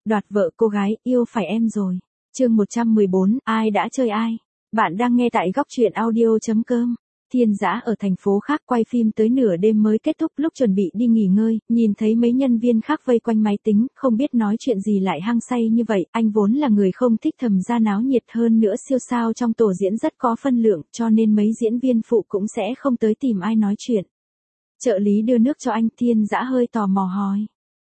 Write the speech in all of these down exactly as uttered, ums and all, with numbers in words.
Đoạt vợ cô gái, yêu phải em rồi. Chương một trăm mười bốn, ai đã chơi ai? Bạn đang nghe tại góc truyện audio chấm com. Thiên Dã ở thành phố khác quay phim tới nửa đêm mới kết thúc, lúc chuẩn bị đi nghỉ ngơi, nhìn thấy mấy nhân viên khác vây quanh máy tính, không biết nói chuyện gì lại hăng say như vậy, anh vốn là người không thích thầm ra náo nhiệt, hơn nữa siêu sao trong tổ diễn rất có phân lượng, cho nên mấy diễn viên phụ cũng sẽ không tới tìm ai nói chuyện. Trợ lý đưa nước cho anh, Thiên Dã hơi tò mò hỏi.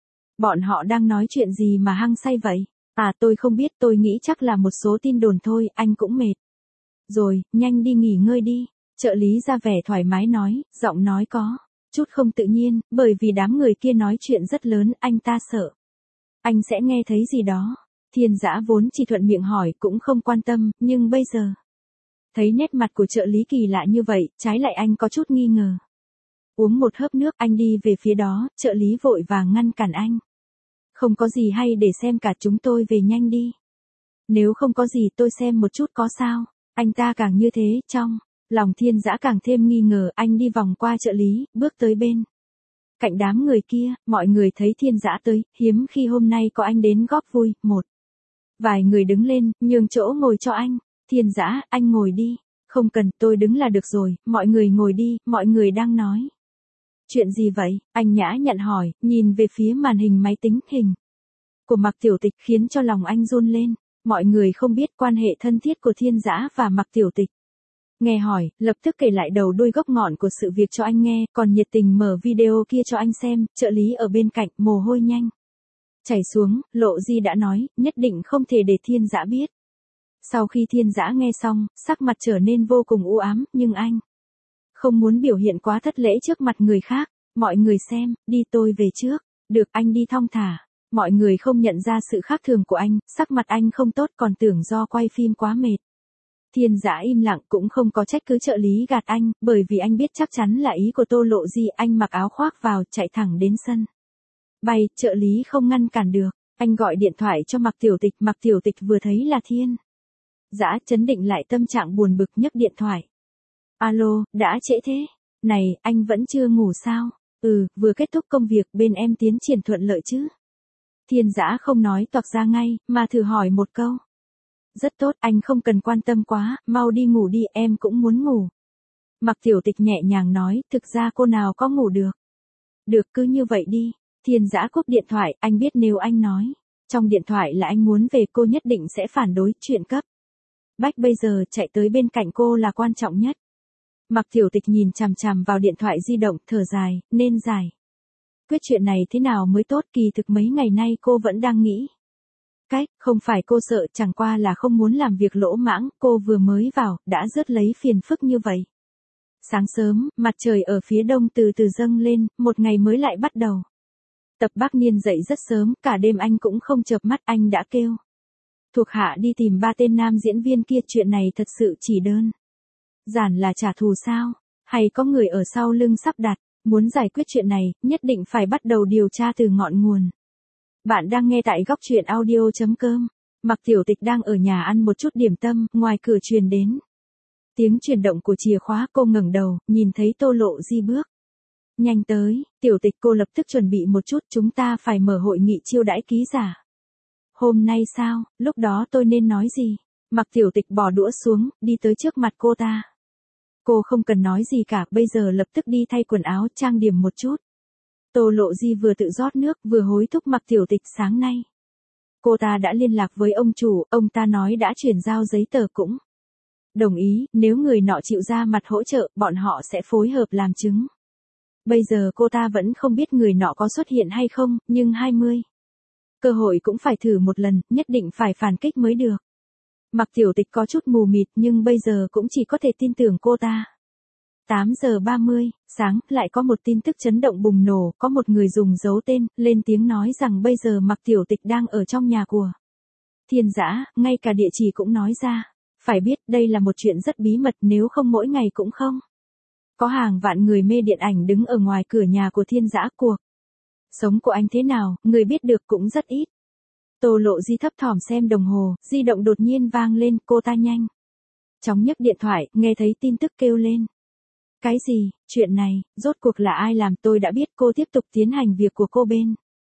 Bọn họ đang nói chuyện gì mà hăng say vậy? À, tôi không biết, tôi nghĩ chắc là một số tin đồn thôi, anh cũng mệt. Rồi, nhanh đi nghỉ ngơi đi. Trợ lý ra vẻ thoải mái nói, giọng nói có chút không tự nhiên, bởi vì đám người kia nói chuyện rất lớn, anh ta sợ. Anh sẽ nghe thấy gì đó. Thiên Dã vốn chỉ thuận miệng hỏi cũng không quan tâm, nhưng bây giờ thấy nét mặt của trợ lý kỳ lạ như vậy, trái lại anh có chút nghi ngờ. Uống một hớp nước, anh đi về phía đó, trợ lý vội vàng ngăn cản anh. Không có gì hay để xem cả, chúng tôi về nhanh đi. Nếu không có gì tôi xem một chút có sao. Anh ta càng như thế, trong lòng Thiên Dã càng thêm nghi ngờ, anh đi vòng qua trợ lý, bước tới bên cạnh đám người kia, mọi người thấy Thiên Dã tới, hiếm khi hôm nay có anh đến góp vui, một vài người đứng lên, nhường chỗ ngồi cho anh. Thiên Dã, anh ngồi đi. Không cần, tôi đứng là được rồi, mọi người ngồi đi, mọi người đang nói. Chuyện gì vậy? Anh nhã nhặn hỏi, nhìn về phía màn hình máy tính hình của Mạc Tiểu Tịch khiến cho lòng anh run lên. Mọi người không biết quan hệ thân thiết của Thiên Dã và Mạc Tiểu Tịch. Nghe hỏi, lập tức kể lại đầu đuôi gốc ngọn của sự việc cho anh nghe, còn nhiệt tình mở video kia cho anh xem, trợ lý ở bên cạnh, mồ hôi nhanh chảy xuống, Lộ Di đã nói, nhất định không thể để Thiên Dã biết. Sau khi Thiên Dã nghe xong, sắc mặt trở nên vô cùng u ám, nhưng anh không muốn biểu hiện quá thất lễ trước mặt người khác. Mọi người xem, đi tôi về trước. Được, anh đi thong thả. Mọi người không nhận ra sự khác thường của anh, sắc mặt anh không tốt, còn tưởng do quay phim quá mệt. Thiên Dã im lặng, cũng không có trách cứ trợ lý gạt anh, bởi vì anh biết chắc chắn là ý của Tô Lộ Di. Anh mặc áo khoác vào, chạy thẳng đến sân bay, trợ lý không ngăn cản được. Anh gọi điện thoại cho Mạc Tiểu Tịch, Mạc Tiểu Tịch vừa thấy là Thiên Dã, chấn định lại tâm trạng buồn bực, nhấc điện thoại. Alo, đã trễ thế. Này, anh vẫn chưa ngủ sao? Ừ, vừa kết thúc công việc, bên em tiến triển thuận lợi chứ? Thiên Dã không nói toạc ra ngay, mà thử hỏi một câu. Rất tốt, anh không cần quan tâm quá, mau đi ngủ đi, em cũng muốn ngủ. Mạc Tiểu Tịch nhẹ nhàng nói, thực ra cô nào có ngủ được. Được, cứ như vậy đi. Thiên Dã cúp điện thoại, anh biết nếu anh nói trong điện thoại là anh muốn về, cô nhất định sẽ phản đối, chuyện cấp bách bây giờ chạy tới bên cạnh cô là quan trọng nhất. Mạc Tiểu Tịch nhìn chằm chằm vào điện thoại di động, thở dài, nên giải quyết chuyện này thế nào mới tốt, kỳ thực mấy ngày nay cô vẫn đang nghĩ cách, không phải cô sợ, chẳng qua là không muốn làm việc lỗ mãng, cô vừa mới vào, đã rước lấy phiền phức như vậy. Sáng sớm, mặt trời ở phía đông từ từ dâng lên, một ngày mới lại bắt đầu. Tập Bắc Niên dậy rất sớm, cả đêm anh cũng không chợp mắt, anh đã kêu thuộc hạ đi tìm ba tên nam diễn viên kia, chuyện này thật sự chỉ đơn giản là trả thù sao? Hay có người ở sau lưng sắp đặt? Muốn giải quyết chuyện này, nhất định phải bắt đầu điều tra từ ngọn nguồn. Bạn đang nghe tại góc truyện audio chấm com. Mạc Tiểu Tịch đang ở nhà ăn một chút điểm tâm, ngoài cửa truyền đến tiếng chuyển động của chìa khóa, cô ngẩng đầu, nhìn thấy Tô Lộ Di bước nhanh tới. Tiểu Tịch, cô lập tức chuẩn bị một chút, chúng ta phải mở hội nghị chiêu đãi ký giả. Hôm nay sao, lúc đó tôi nên nói gì? Mạc Tiểu Tịch bỏ đũa xuống, đi tới trước mặt cô ta. Cô không cần nói gì cả, bây giờ lập tức đi thay quần áo, trang điểm một chút. Tô Lộ Di vừa tự rót nước, vừa hối thúc Mạc Tiểu Tịch. Sáng nay cô ta đã liên lạc với ông chủ, ông ta nói đã chuyển giao giấy tờ, cũng đồng ý, nếu người nọ chịu ra mặt hỗ trợ, bọn họ sẽ phối hợp làm chứng. Bây giờ cô ta vẫn không biết người nọ có xuất hiện hay không, nhưng hai mươi cơ hội cũng phải thử một lần, nhất định phải phản kích mới được. Mạc Tiểu Tịch có chút mù mịt, nhưng bây giờ cũng chỉ có thể tin tưởng cô ta. tám giờ ba mươi, sáng, lại có một tin tức chấn động bùng nổ, có một người dùng giấu tên, lên tiếng nói rằng bây giờ Mạc Tiểu Tịch đang ở trong nhà của Thiên Dã, ngay cả địa chỉ cũng nói ra. Phải biết, đây là một chuyện rất bí mật, nếu không mỗi ngày cũng không có hàng vạn người mê điện ảnh đứng ở ngoài cửa nhà của Thiên Dã. Cuộc sống của anh thế nào, người biết được cũng rất ít. Tô Lộ Di thấp thỏm xem đồng hồ, di động đột nhiên vang lên, cô ta nhanh chóng nhấc điện thoại, nghe thấy tin tức kêu lên. Cái gì, chuyện này, rốt cuộc là ai làm? Tôi đã biết, cô tiếp tục tiến hành việc của cô bên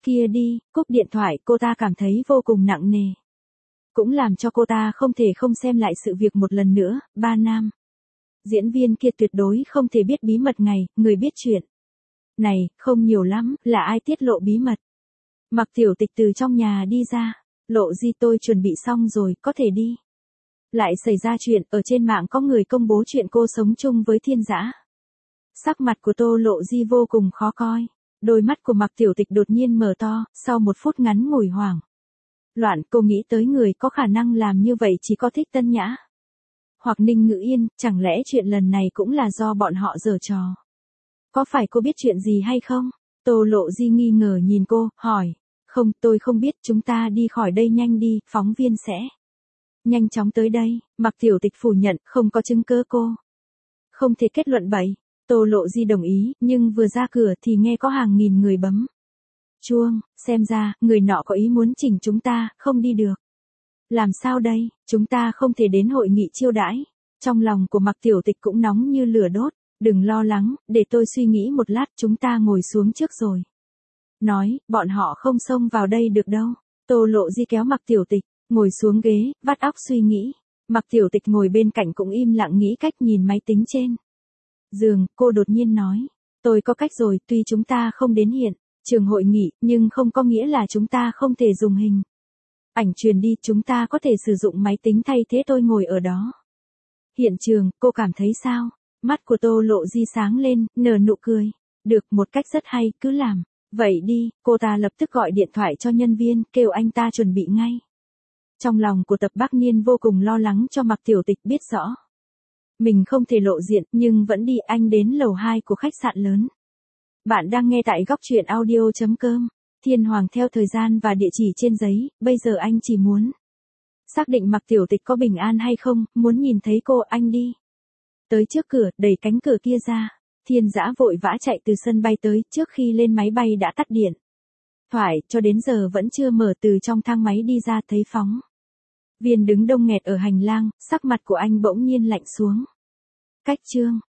Kia đi, cúp điện thoại, cô ta cảm thấy vô cùng nặng nề. Cũng làm cho cô ta không thể không xem lại sự việc một lần nữa. Ba Nam. Diễn viên kia tuyệt đối không thể biết bí mật ngày, người biết chuyện này, không nhiều lắm, là ai tiết lộ bí mật. Mặc Tiểu Tịch từ trong nhà đi ra. Lộ Di, tôi chuẩn bị xong rồi, có thể đi. Lại xảy ra chuyện, ở trên mạng có người công bố chuyện cô sống chung với Thiên Dã. Sắc mặt của Tô Lộ Di vô cùng khó coi. Đôi mắt của Mặc Tiểu Tịch đột nhiên mở to, sau một phút ngắn ngủi hoảng loạn, cô nghĩ tới người có khả năng làm như vậy chỉ có Thích Tân Nhã hoặc Ninh Ngữ Yên, chẳng lẽ chuyện lần này cũng là do bọn họ giở trò? Có phải cô biết chuyện gì hay không? Tô Lộ Di nghi ngờ nhìn cô, hỏi. Không, tôi không biết, chúng ta đi khỏi đây nhanh đi, phóng viên sẽ nhanh chóng tới đây. Mặc Tiểu Tịch phủ nhận, không có chứng cứ cô không thể kết luận bậy. Tô Lộ Di đồng ý, nhưng vừa ra cửa thì nghe có hàng nghìn người bấm chuông, xem ra, người nọ có ý muốn chỉnh chúng ta, không đi được. Làm sao đây, chúng ta không thể đến hội nghị chiêu đãi. Trong lòng của Mặc Tiểu Tịch cũng nóng như lửa đốt, đừng lo lắng, để tôi suy nghĩ một lát, chúng ta ngồi xuống trước rồi nói, bọn họ không xông vào đây được đâu. Tô Lộ Di kéo Mặc Tiểu Tịch, ngồi xuống ghế, vắt óc suy nghĩ. Mặc Tiểu Tịch ngồi bên cạnh cũng im lặng nghĩ cách nhìn máy tính trên giường, cô đột nhiên nói, tôi có cách rồi, tuy chúng ta không đến hiện trường hội nghị, nhưng không có nghĩa là chúng ta không thể dùng hình ảnh truyền đi, chúng ta có thể sử dụng máy tính thay thế tôi ngồi ở đó. Hiện trường, cô cảm thấy sao? Mắt của Tô Lộ Di sáng lên, nở nụ cười. Được, một cách rất hay, cứ làm. Vậy đi, cô ta lập tức gọi điện thoại cho nhân viên, kêu anh ta chuẩn bị ngay. Trong lòng của Tập Bắc Niên vô cùng lo lắng cho Mặc Tiểu Tịch biết rõ. Mình không thể lộ diện, nhưng vẫn đi, anh đến lầu hai của khách sạn lớn. Bạn đang nghe tại góc truyện audio chấm com. Thiên Hoàng theo thời gian và địa chỉ trên giấy, bây giờ anh chỉ muốn xác định Mặc Tiểu Tịch có bình an hay không, muốn nhìn thấy cô, anh đi tới trước cửa, đẩy cánh cửa kia ra. Thiên Dã vội vã chạy từ sân bay tới, trước khi lên máy bay đã tắt điện thoại, cho đến giờ vẫn chưa mở, từ trong thang máy đi ra thấy phóng viên đứng đông nghẹt ở hành lang, sắc mặt của anh bỗng nhiên lạnh xuống. Cách chương